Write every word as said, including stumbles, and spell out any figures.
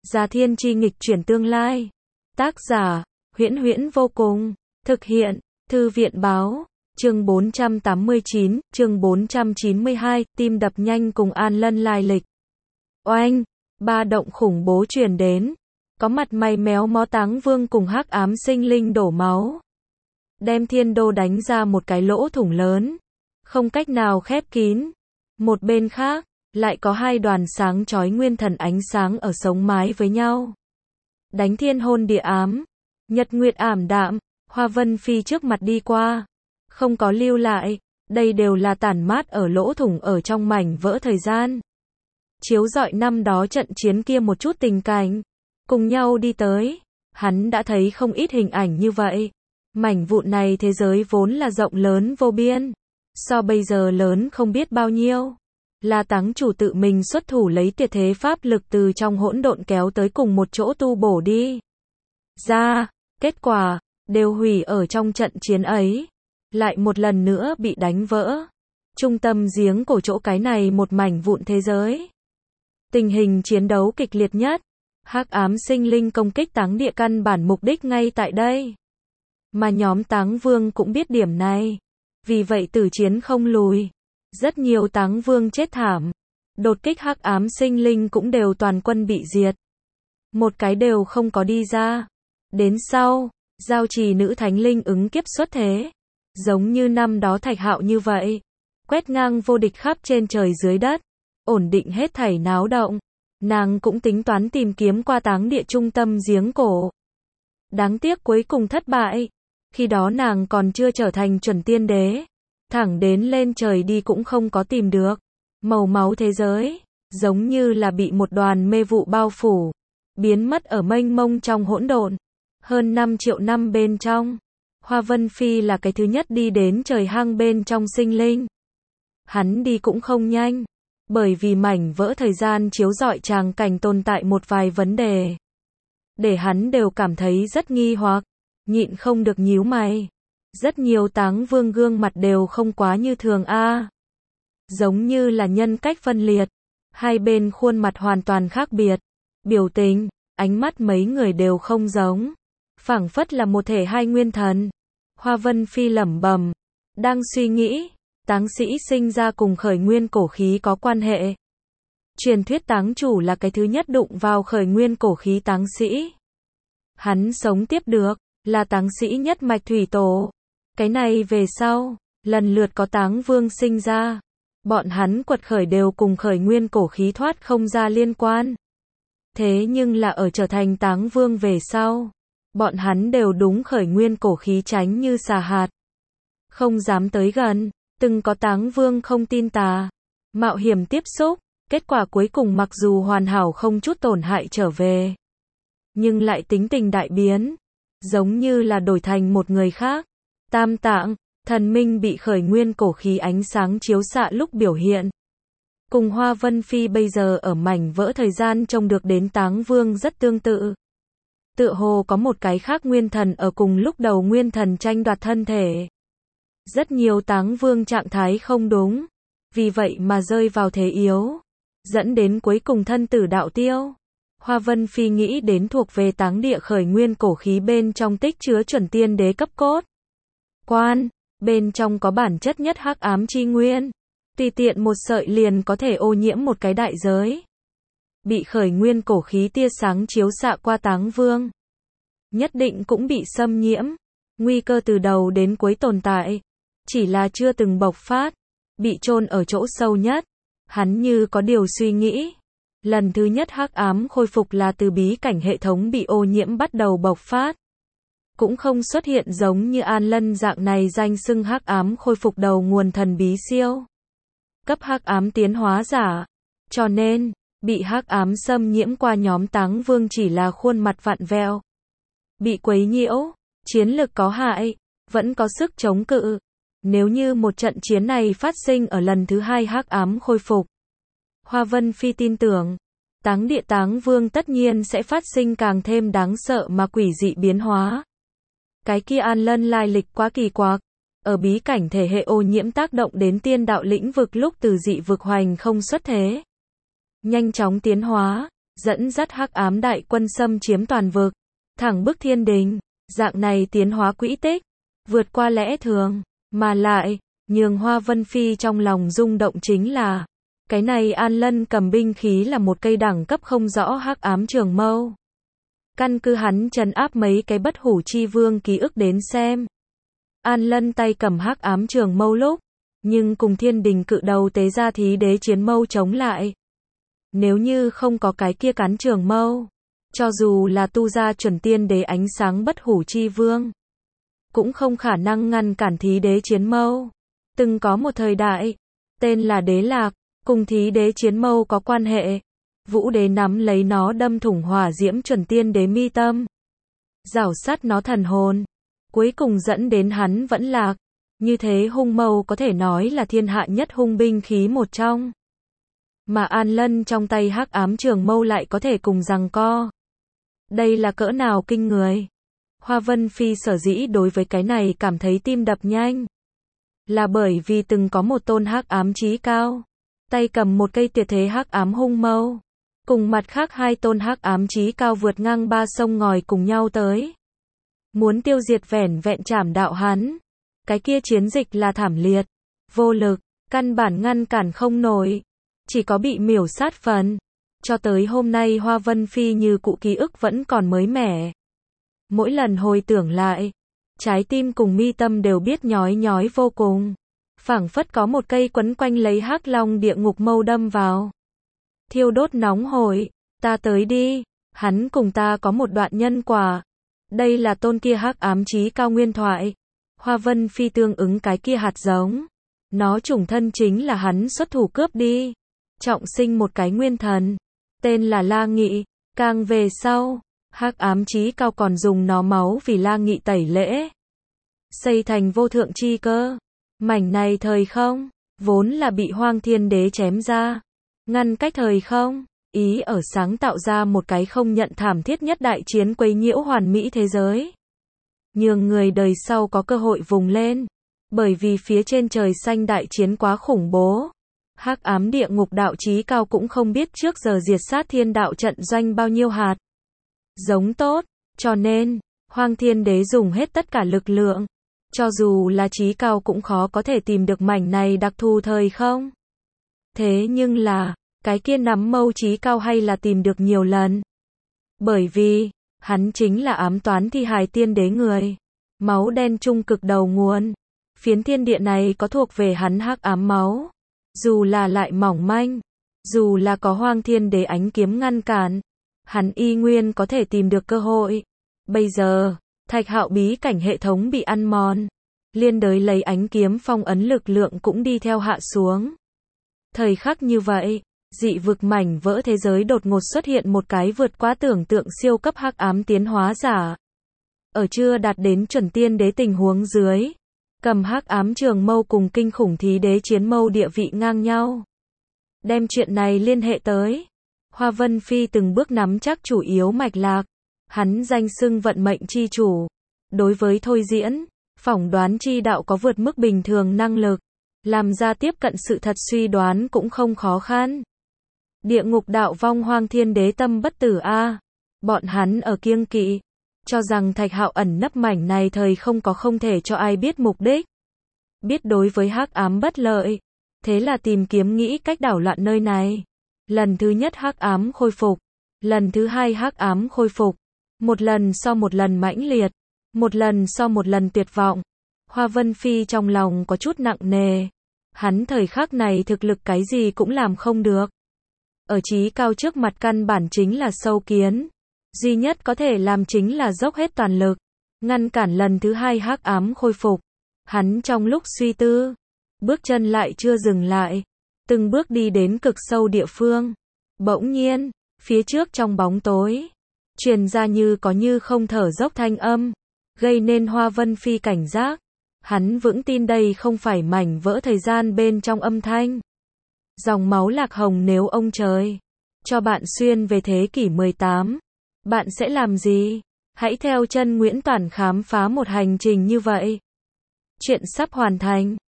Gia Thiên Chi nghịch chuyển tương lai. Tác giả, Huyễn Huyễn vô cùng. Thực hiện, Thư viện báo. Chương bốn trăm tám mươi chín, chương bốn trăm chín mươi hai, tim đập nhanh cùng An Lân lai lịch. Oanh, ba động khủng bố truyền đến. Có mặt mày méo mó Táng Vương cùng hắc ám sinh linh đổ máu. Đem thiên đô đánh ra một cái lỗ thủng lớn. Không cách nào khép kín. Một bên khác, lại có hai đoàn sáng chói nguyên thần ánh sáng ở sống mái với nhau. Đánh thiên hôn địa ám. Nhật nguyệt ảm đạm, Hoa Vân Phi trước mặt đi qua. Không có lưu lại, đây đều là tản mát ở lỗ thủng ở trong mảnh vỡ thời gian. Chiếu rọi năm đó trận chiến kia một chút tình cảnh. Cùng nhau đi tới, hắn đã thấy không ít hình ảnh như vậy. Mảnh vụn này thế giới vốn là rộng lớn vô biên. So bây giờ lớn không biết bao nhiêu. Là Táng chủ tự mình xuất thủ lấy tuyệt thế pháp lực từ trong hỗn độn kéo tới cùng một chỗ tu bổ đi. Ra, kết quả, đều hủy ở trong trận chiến ấy. Lại một lần nữa bị đánh vỡ. Trung tâm giếng cổ chỗ cái này một mảnh vụn thế giới. Tình hình chiến đấu kịch liệt nhất. Hắc ám sinh linh công kích Táng địa căn bản mục đích ngay tại đây. Mà nhóm Táng Vương cũng biết điểm này. Vì vậy tử chiến không lùi. Rất nhiều Táng Vương chết thảm. Đột kích hắc ám sinh linh cũng đều toàn quân bị diệt. Một cái đều không có đi ra. Đến sau, giao trì nữ thánh linh ứng kiếp xuất thế. Giống như năm đó Thạch Hạo như vậy. Quét ngang vô địch khắp trên trời dưới đất. Ổn định hết thảy náo động. Nàng cũng tính toán tìm kiếm qua Táng địa trung tâm giếng cổ. Đáng tiếc cuối cùng thất bại. Khi đó nàng còn chưa trở thành chuẩn tiên đế. Thẳng đến lên trời đi cũng không có tìm được. Màu máu thế giới, giống như là bị một đoàn mê vụ bao phủ. Biến mất ở mênh mông trong hỗn độn. Hơn năm triệu năm bên trong. Hoa Vân Phi là cái thứ nhất đi đến trời hang bên trong sinh linh. Hắn đi cũng không nhanh. Bởi vì mảnh vỡ thời gian chiếu rọi tràng cảnh tồn tại một vài vấn đề. Để hắn đều cảm thấy rất nghi hoặc. Nhịn không được nhíu mày. Rất nhiều Táng Vương gương mặt đều không quá như thường a. À. Giống như là nhân cách phân liệt. Hai bên khuôn mặt hoàn toàn khác biệt. Biểu tình, ánh mắt mấy người đều không giống. Phảng phất là một thể hai nguyên thần. Hoa Vân Phi lẩm bẩm, đang suy nghĩ, Táng sĩ sinh ra cùng khởi nguyên cổ khí có quan hệ. Truyền thuyết Táng chủ là cái thứ nhất đụng vào khởi nguyên cổ khí Táng sĩ. Hắn sống tiếp được, là Táng sĩ nhất mạch thủy tổ. Cái này về sau, lần lượt có Táng Vương sinh ra. Bọn hắn quật khởi đều cùng khởi nguyên cổ khí thoát không ra liên quan. Thế nhưng là ở trở thành Táng Vương về sau. Bọn hắn đều đúng khởi nguyên cổ khí tránh như xà hạt. Không dám tới gần, từng có Táng Vương không tin tà. Mạo hiểm tiếp xúc, kết quả cuối cùng mặc dù hoàn hảo không chút tổn hại trở về. Nhưng lại tính tình đại biến. Giống như là đổi thành một người khác. Tam tạng, thần minh bị khởi nguyên cổ khí ánh sáng chiếu xạ lúc biểu hiện. Cùng Hoa Vân Phi bây giờ ở mảnh vỡ thời gian trông được đến Táng Vương rất tương tự. Tựa hồ có một cái khác nguyên thần ở cùng lúc đầu nguyên thần tranh đoạt thân thể. Rất nhiều Táng Vương trạng thái không đúng. Vì vậy mà rơi vào thế yếu. Dẫn đến cuối cùng thân tử đạo tiêu. Hoa Vân Phi nghĩ đến thuộc về Táng địa khởi nguyên cổ khí bên trong tích chứa chuẩn tiên đế cấp cốt. Quan, bên trong có bản chất nhất hắc ám chi nguyên. Tùy tiện một sợi liền có thể ô nhiễm một cái đại giới. Bị khởi nguyên cổ khí tia sáng chiếu xạ qua Táng Vương. Nhất định cũng bị xâm nhiễm. Nguy cơ từ đầu đến cuối tồn tại. Chỉ là chưa từng bộc phát. Bị chôn ở chỗ sâu nhất. Hắn như có điều suy nghĩ. Lần thứ nhất hắc ám khôi phục là từ bí cảnh hệ thống bị ô nhiễm bắt đầu bộc phát. Cũng không xuất hiện giống như An Lân dạng này danh xưng hắc ám khôi phục đầu nguồn thần bí siêu. Cấp hắc ám tiến hóa giả. Cho nên, bị hắc ám xâm nhiễm qua nhóm Táng Vương chỉ là khuôn mặt vặn vẹo. Bị quấy nhiễu, chiến lực có hại, vẫn có sức chống cự. Nếu như một trận chiến này phát sinh ở lần thứ hai hắc ám khôi phục. Hoa Vân Phi tin tưởng, Táng địa Táng Vương tất nhiên sẽ phát sinh càng thêm đáng sợ mà quỷ dị biến hóa. Cái kia An Lân lai lịch quá kỳ quặc. Ở bí cảnh thể hệ ô nhiễm tác động đến tiên đạo lĩnh vực lúc từ dị vực hoành không xuất thế. Nhanh chóng tiến hóa, dẫn dắt hắc ám đại quân xâm chiếm toàn vực, thẳng bức thiên đình. Dạng này tiến hóa quỹ tích, vượt qua lẽ thường, mà lại, nhường Hoa Vân Phi trong lòng rung động chính là, cái này An Lân cầm binh khí là một cây đẳng cấp không rõ hắc ám trường mâu. Căn cứ hắn trấn áp mấy cái bất hủ chi vương ký ức đến xem. An Lân tay cầm hắc ám trường mâu lúc, nhưng cùng thiên đình cự đầu tế ra thí đế chiến mâu chống lại. Nếu như không có cái kia cán trường mâu, cho dù là tu ra chuẩn tiên đế ánh sáng bất hủ chi vương, cũng không khả năng ngăn cản thí đế chiến mâu. Từng có một thời đại, tên là Đế Lạc, cùng thí đế chiến mâu có quan hệ. Vũ đế nắm lấy nó đâm thủng hỏa diễm chuẩn tiên đế mi tâm, rảo sát nó thần hồn, cuối cùng dẫn đến hắn vẫn lạc. Như thế hung mâu có thể nói là thiên hạ nhất hung binh khí một trong. Mà An Lân trong tay hắc ám trường mâu lại có thể cùng giằng co. Đây là cỡ nào kinh người. Hoa Vân Phi sở dĩ đối với cái này cảm thấy tim đập nhanh, là bởi vì từng có một tôn hắc ám chí cao, tay cầm một cây tuyệt thế hắc ám hung mâu, cùng mặt khác hai tôn hắc ám chí cao vượt ngang ba sông ngòi cùng nhau tới, muốn tiêu diệt vẻn vẹn trảm đạo hắn. Cái kia chiến dịch là thảm liệt, vô lực, căn bản ngăn cản không nổi, chỉ có bị miểu sát phần. Cho tới hôm nay Hoa Vân Phi như cụ ký ức vẫn còn mới mẻ. Mỗi lần hồi tưởng lại, trái tim cùng mi tâm đều biết nhói nhói vô cùng. Phảng phất có một cây quấn quanh lấy hắc long địa ngục mâu đâm vào. Thiêu đốt nóng hổi, ta tới đi, hắn cùng ta có một đoạn nhân quả. Đây là tôn kia hắc ám chí cao nguyên thoại. Hoa Vân Phi tương ứng cái kia hạt giống. Nó chủng thân chính là hắn xuất thủ cướp đi. Trọng sinh một cái nguyên thần. Tên là La Nghị. Càng về sau, hắc ám chí cao còn dùng nó máu vì La Nghị tẩy lễ. Xây thành vô thượng chi cơ. Mảnh này thời không, vốn là bị Hoang Thiên Đế chém ra. Ngăn cách thời không, ý ở sáng tạo ra một cái không nhận thảm thiết nhất đại chiến quấy nhiễu hoàn mỹ thế giới. Nhường người đời sau có cơ hội vùng lên. Bởi vì phía trên trời xanh đại chiến quá khủng bố. Hắc ám địa ngục đạo chí cao cũng không biết trước giờ diệt sát thiên đạo trận doanh bao nhiêu hạt giống tốt, cho nên, Hoang Thiên Đế dùng hết tất cả lực lượng. Cho dù là chí cao cũng khó có thể tìm được mảnh này đặc thù thời không. Thế nhưng là, cái kia nắm mâu chí cao hay là tìm được nhiều lần. Bởi vì, hắn chính là ám toán thi hài tiên đế người. Máu đen trung cực đầu nguồn. Phiến thiên địa này có thuộc về hắn hắc ám máu. Dù là lại mỏng manh, dù là có Hoang Thiên Đế ánh kiếm ngăn cản, hắn y nguyên có thể tìm được cơ hội. Bây giờ, Thạch Hạo bí cảnh hệ thống bị ăn mòn, liên đới lấy ánh kiếm phong ấn lực lượng cũng đi theo hạ xuống. Thời khắc như vậy, dị vực mảnh vỡ thế giới đột ngột xuất hiện một cái vượt quá tưởng tượng siêu cấp hắc ám tiến hóa giả. Ở chưa đạt đến chuẩn tiên đế tình huống dưới, cầm hắc ám trường mâu cùng kinh khủng thí đế chiến mâu địa vị ngang nhau. Đem chuyện này liên hệ tới, Hoa Vân Phi từng bước nắm chắc chủ yếu mạch lạc. Hắn danh xưng vận mệnh chi chủ. Đối với thôi diễn, phỏng đoán chi đạo có vượt mức bình thường năng lực. Làm ra tiếp cận sự thật suy đoán cũng không khó khăn. Địa ngục đạo vong Hoang Thiên Đế tâm bất tử a. Bọn hắn ở kiêng kỵ, cho rằng Thạch Hạo ẩn nấp mảnh này thời không có không thể cho ai biết mục đích. Biết đối với hắc ám bất lợi. Thế là tìm kiếm nghĩ cách đảo loạn nơi này. Lần thứ nhất hắc ám khôi phục. Lần thứ hai hắc ám khôi phục. Một lần so một lần mãnh liệt. Một lần so một lần tuyệt vọng. Hoa Vân Phi trong lòng có chút nặng nề. Hắn thời khắc này thực lực cái gì cũng làm không được. Ở chí cao trước mặt căn bản chính là sâu kiến. Duy nhất có thể làm chính là dốc hết toàn lực. Ngăn cản lần thứ hai hắc ám khôi phục. Hắn trong lúc suy tư. Bước chân lại chưa dừng lại. Từng bước đi đến cực sâu địa phương. Bỗng nhiên, phía trước trong bóng tối. Truyền ra như có như không thở dốc thanh âm. Gây nên Hoa Vân Phi cảnh giác. Hắn vững tin đây không phải mảnh vỡ thời gian bên trong âm thanh. Dòng máu lạc hồng nếu ông trời cho bạn xuyên về thế kỷ mười tám, bạn sẽ làm gì? Hãy theo chân Nguyễn Toản khám phá một hành trình như vậy. Chuyện sắp hoàn thành.